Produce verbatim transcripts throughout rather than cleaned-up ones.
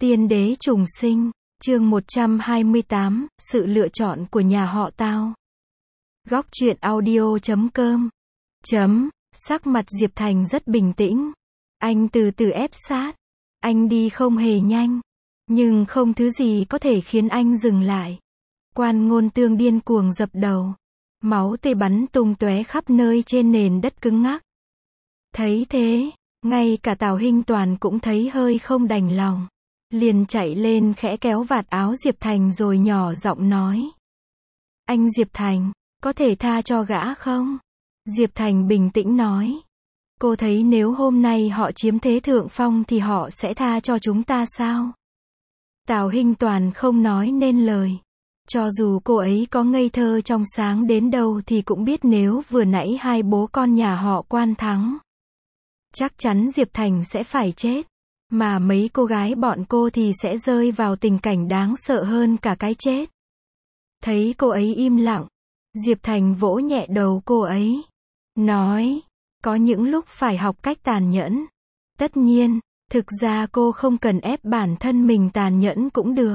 Tiên đế trùng sinh, chương một trăm hai mươi tám, sự lựa chọn của nhà họ Tào. Góc truyện audio chấm com. Chấm, sắc mặt Diệp Thành rất bình tĩnh. Anh từ từ ép sát. Anh đi không hề nhanh. Nhưng không thứ gì có thể khiến anh dừng lại. Quan Ngôn Tương điên cuồng dập đầu. Máu tươi bắn tung tóe khắp nơi trên nền đất cứng ngắc. Thấy thế, ngay cả Tào Hinh Toàn cũng thấy hơi không đành lòng. Liền chạy lên khẽ kéo vạt áo Diệp Thành rồi nhỏ giọng nói. Anh Diệp Thành, có thể tha cho gã không? Diệp Thành bình tĩnh nói. Cô thấy nếu hôm nay họ chiếm thế thượng phong thì họ sẽ tha cho chúng ta sao? Tào Hinh Toàn không nói nên lời. Cho dù cô ấy có ngây thơ trong sáng đến đâu thì cũng biết nếu vừa nãy hai bố con nhà họ Quan thắng, chắc chắn Diệp Thành sẽ phải chết. Mà mấy cô gái bọn cô thì sẽ rơi vào tình cảnh đáng sợ hơn cả cái chết. Thấy cô ấy im lặng, Diệp Thành vỗ nhẹ đầu cô ấy. Nói, có những lúc phải học cách tàn nhẫn. Tất nhiên, thực ra cô không cần ép bản thân mình tàn nhẫn cũng được.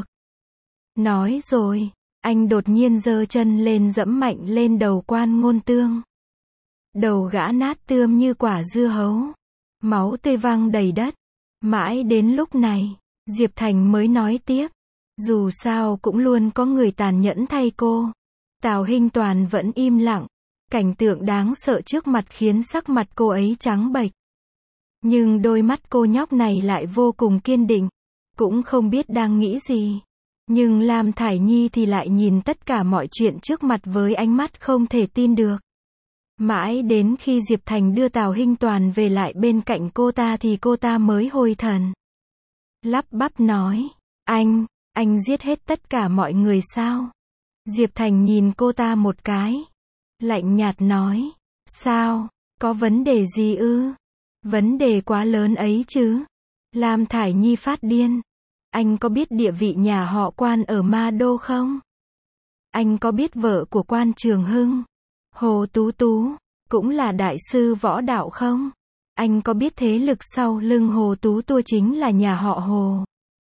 Nói rồi, anh đột nhiên giơ chân lên dẫm mạnh lên đầu Quan Ngôn Tương. Đầu gã nát tươm như quả dưa hấu. Máu tươi văng đầy đất. Mãi đến lúc này, Diệp Thành mới nói tiếp. Dù sao cũng luôn có người tàn nhẫn thay cô. Tào Hinh Toàn vẫn im lặng. Cảnh tượng đáng sợ trước mặt khiến sắc mặt cô ấy trắng bệch. Nhưng đôi mắt cô nhóc này lại vô cùng kiên định. Cũng không biết đang nghĩ gì. Nhưng Lam Thải Nhi thì lại nhìn tất cả mọi chuyện trước mặt với ánh mắt không thể tin được. Mãi đến khi Diệp Thành đưa Tào Hinh Toàn về lại bên cạnh cô ta thì cô ta mới hồi thần. Lắp bắp nói, anh, anh giết hết tất cả mọi người sao? Diệp Thành nhìn cô ta một cái. Lạnh nhạt nói, sao, có vấn đề gì ư? Vấn đề quá lớn ấy chứ. Lam Thải Nhi phát điên. Anh có biết địa vị nhà họ Quan ở Ma Đô không? Anh có biết vợ của Quan Trường Hưng, Hồ Tú Tú, cũng là đại sư võ đạo không? Anh có biết thế lực sau lưng Hồ Tú Tú chính là nhà họ Hồ?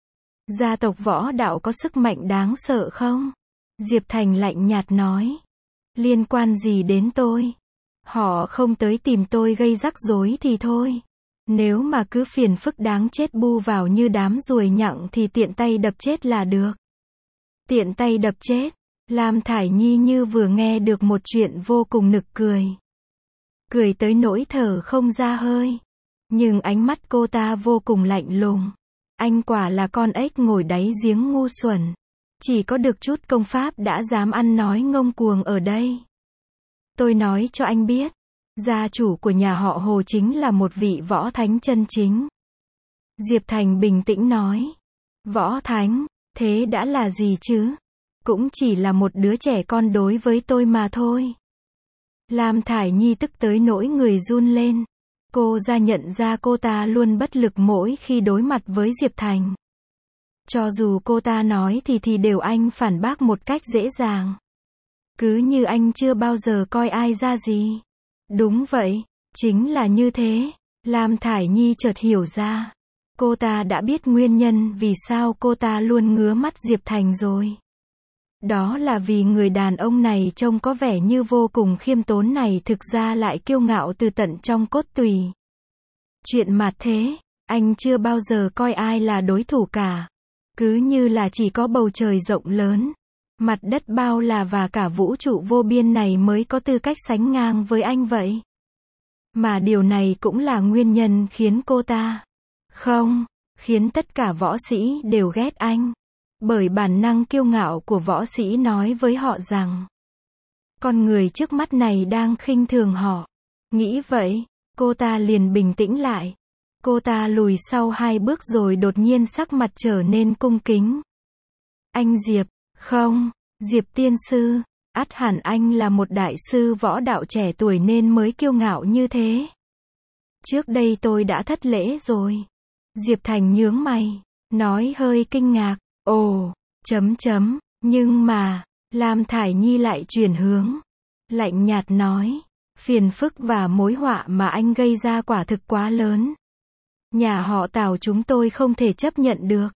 Gia tộc võ đạo có sức mạnh đáng sợ không? Diệp Thành lạnh nhạt nói. Liên quan gì đến tôi? Họ không tới tìm tôi gây rắc rối thì thôi. Nếu mà cứ phiền phức đáng chết bu vào như đám ruồi nhặng thì tiện tay đập chết là được. Tiện tay đập chết. Lam Thải Nhi như vừa nghe được một chuyện vô cùng nực cười. Cười tới nỗi thở không ra hơi. Nhưng ánh mắt cô ta vô cùng lạnh lùng. Anh quả là con ếch ngồi đáy giếng ngu xuẩn. Chỉ có được chút công pháp đã dám ăn nói ngông cuồng ở đây. Tôi nói cho anh biết. Gia chủ của nhà họ Hồ chính là một vị võ thánh chân chính. Diệp Thành bình tĩnh nói. Võ thánh, thế đã là gì chứ? Cũng chỉ là một đứa trẻ con đối với tôi mà thôi. Lam Thải Nhi tức tới nỗi người run lên. Cô ra nhận ra cô ta luôn bất lực mỗi khi đối mặt với Diệp Thành. Cho dù cô ta nói thì thì đều anh phản bác một cách dễ dàng. Cứ như anh chưa bao giờ coi ai ra gì. Đúng vậy, chính là như thế. Lam Thải Nhi chợt hiểu ra. Cô ta đã biết nguyên nhân vì sao cô ta luôn ngứa mắt Diệp Thành rồi. Đó là vì người đàn ông này trông có vẻ như vô cùng khiêm tốn này thực ra lại kiêu ngạo từ tận trong cốt tủy. Chuyện mà thế, anh chưa bao giờ coi ai là đối thủ cả. Cứ như là chỉ có bầu trời rộng lớn, mặt đất bao la và cả vũ trụ vô biên này mới có tư cách sánh ngang với anh vậy. Mà điều này cũng là nguyên nhân khiến cô ta, không, khiến tất cả võ sĩ đều ghét anh. Bởi bản năng kiêu ngạo của võ sĩ nói với họ rằng, con người trước mắt này đang khinh thường họ. Nghĩ vậy, cô ta liền bình tĩnh lại. Cô ta lùi sau hai bước rồi đột nhiên sắc mặt trở nên cung kính. Anh Diệp, không, Diệp tiên sư, ắt hẳn anh là một đại sư võ đạo trẻ tuổi nên mới kiêu ngạo như thế. Trước đây tôi đã thất lễ rồi. Diệp Thành nhướng mày, nói hơi kinh ngạc. Ồ, chấm chấm, nhưng mà, Lam Thải Nhi lại chuyển hướng. Lạnh nhạt nói, phiền phức và mối họa mà anh gây ra quả thực quá lớn. Nhà họ Tào chúng tôi không thể chấp nhận được.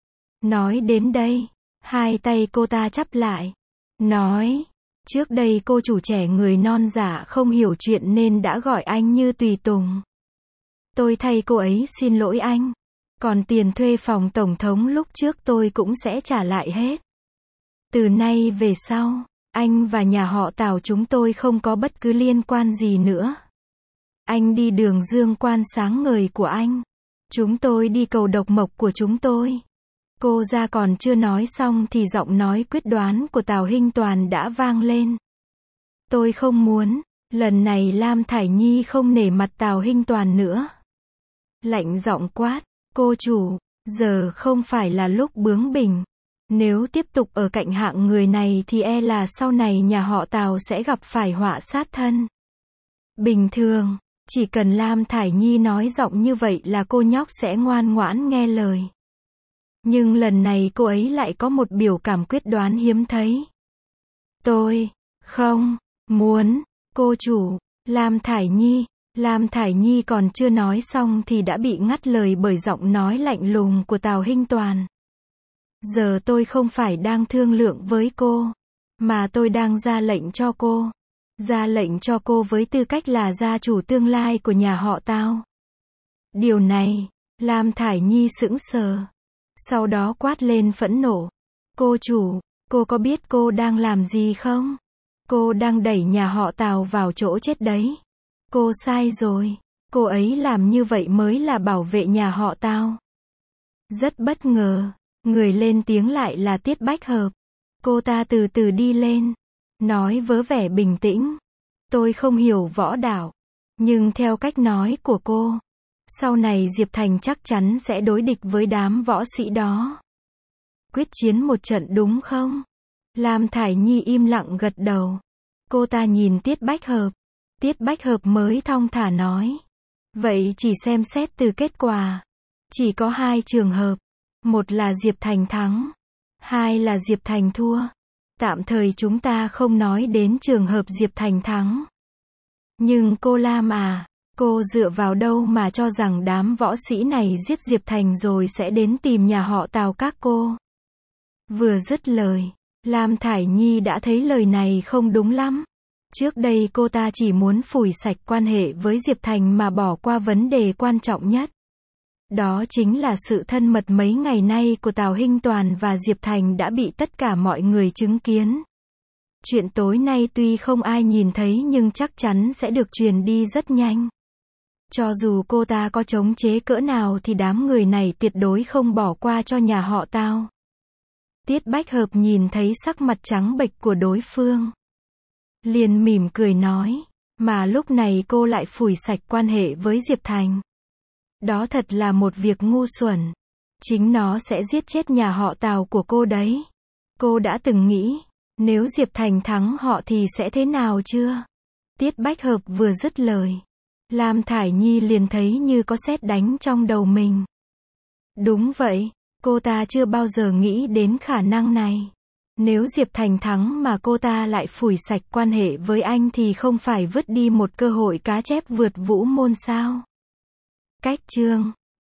Nói đến đây, hai tay cô ta chắp lại. Nói, trước đây cô chủ trẻ người non dạ không hiểu chuyện nên đã gọi anh như tùy tùng. Tôi thay cô ấy xin lỗi anh. Còn tiền thuê phòng tổng thống lúc trước tôi cũng sẽ trả lại hết. Từ nay về sau, anh và nhà họ Tào chúng tôi không có bất cứ liên quan gì nữa. Anh đi đường dương quan sáng ngời của anh. Chúng tôi đi cầu độc mộc của chúng tôi. Cô ra còn chưa nói xong thì giọng nói quyết đoán của Tào Hinh Toàn đã vang lên. Tôi không muốn, lần này Lam Thải Nhi không nể mặt Tào Hinh Toàn nữa. Lạnh giọng quát, cô chủ, giờ không phải là lúc bướng bỉnh. Nếu tiếp tục ở cạnh hạng người này thì e là sau này nhà họ Tào sẽ gặp phải họa sát thân. Bình thường, chỉ cần Lam Thải Nhi nói giọng như vậy là cô nhóc sẽ ngoan ngoãn nghe lời. Nhưng lần này cô ấy lại có một biểu cảm quyết đoán hiếm thấy. Tôi, không, muốn, cô chủ, Lam Thải Nhi. Lam Thải Nhi còn chưa nói xong thì đã bị ngắt lời bởi giọng nói lạnh lùng của Tào Hinh Toàn. Giờ tôi không phải đang thương lượng với cô, mà tôi đang ra lệnh cho cô. Ra lệnh cho cô với tư cách là gia chủ tương lai của nhà họ Tào. Điều này, Lam Thải Nhi sững sờ. Sau đó quát lên phẫn nộ. Cô chủ, cô có biết cô đang làm gì không? Cô đang đẩy nhà họ Tào vào chỗ chết đấy. Cô sai rồi. Cô ấy làm như vậy mới là bảo vệ nhà họ Tào. Rất bất ngờ, người lên tiếng lại là Tiết Bách Hợp. Cô ta từ từ đi lên, nói với vẻ bình tĩnh. Tôi không hiểu võ đạo, nhưng theo cách nói của cô, sau này Diệp Thành chắc chắn sẽ đối địch với đám võ sĩ đó. Quyết chiến một trận đúng không? Lam Thải Nhi im lặng gật đầu. Cô ta nhìn Tiết Bách Hợp. Tiết Bách Hợp mới thong thả nói. Vậy chỉ xem xét từ kết quả. Chỉ có hai trường hợp. Một là Diệp Thành thắng. Hai là Diệp Thành thua. Tạm thời chúng ta không nói đến trường hợp Diệp Thành thắng. Nhưng cô Lam à, cô dựa vào đâu mà cho rằng đám võ sĩ này giết Diệp Thành rồi sẽ đến tìm nhà họ Tào các cô? Vừa dứt lời, Lam Thải Nhi đã thấy lời này không đúng lắm. Trước đây cô ta chỉ muốn phủi sạch quan hệ với Diệp Thành mà bỏ qua vấn đề quan trọng nhất. Đó chính là sự thân mật mấy ngày nay của Tào Hinh Toàn và Diệp Thành đã bị tất cả mọi người chứng kiến. Chuyện tối nay tuy không ai nhìn thấy nhưng chắc chắn sẽ được truyền đi rất nhanh. Cho dù cô ta có chống chế cỡ nào thì đám người này tuyệt đối không bỏ qua cho nhà họ Tào. Tiết Bách Hợp nhìn thấy sắc mặt trắng bệch của đối phương, liền mỉm cười nói, mà lúc này cô lại phủi sạch quan hệ với Diệp Thành. Đó thật là một việc ngu xuẩn. Chính nó sẽ giết chết nhà họ Tào của cô đấy. Cô đã từng nghĩ, nếu Diệp Thành thắng họ thì sẽ thế nào chưa? Tiết Bách Hợp vừa dứt lời, Lam Thải Nhi liền thấy như có sét đánh trong đầu mình. Đúng vậy, cô ta chưa bao giờ nghĩ đến khả năng này. Nếu Diệp Thành thắng mà cô ta lại phủi sạch quan hệ với anh thì không phải vứt đi một cơ hội cá chép vượt vũ môn sao? Cách chương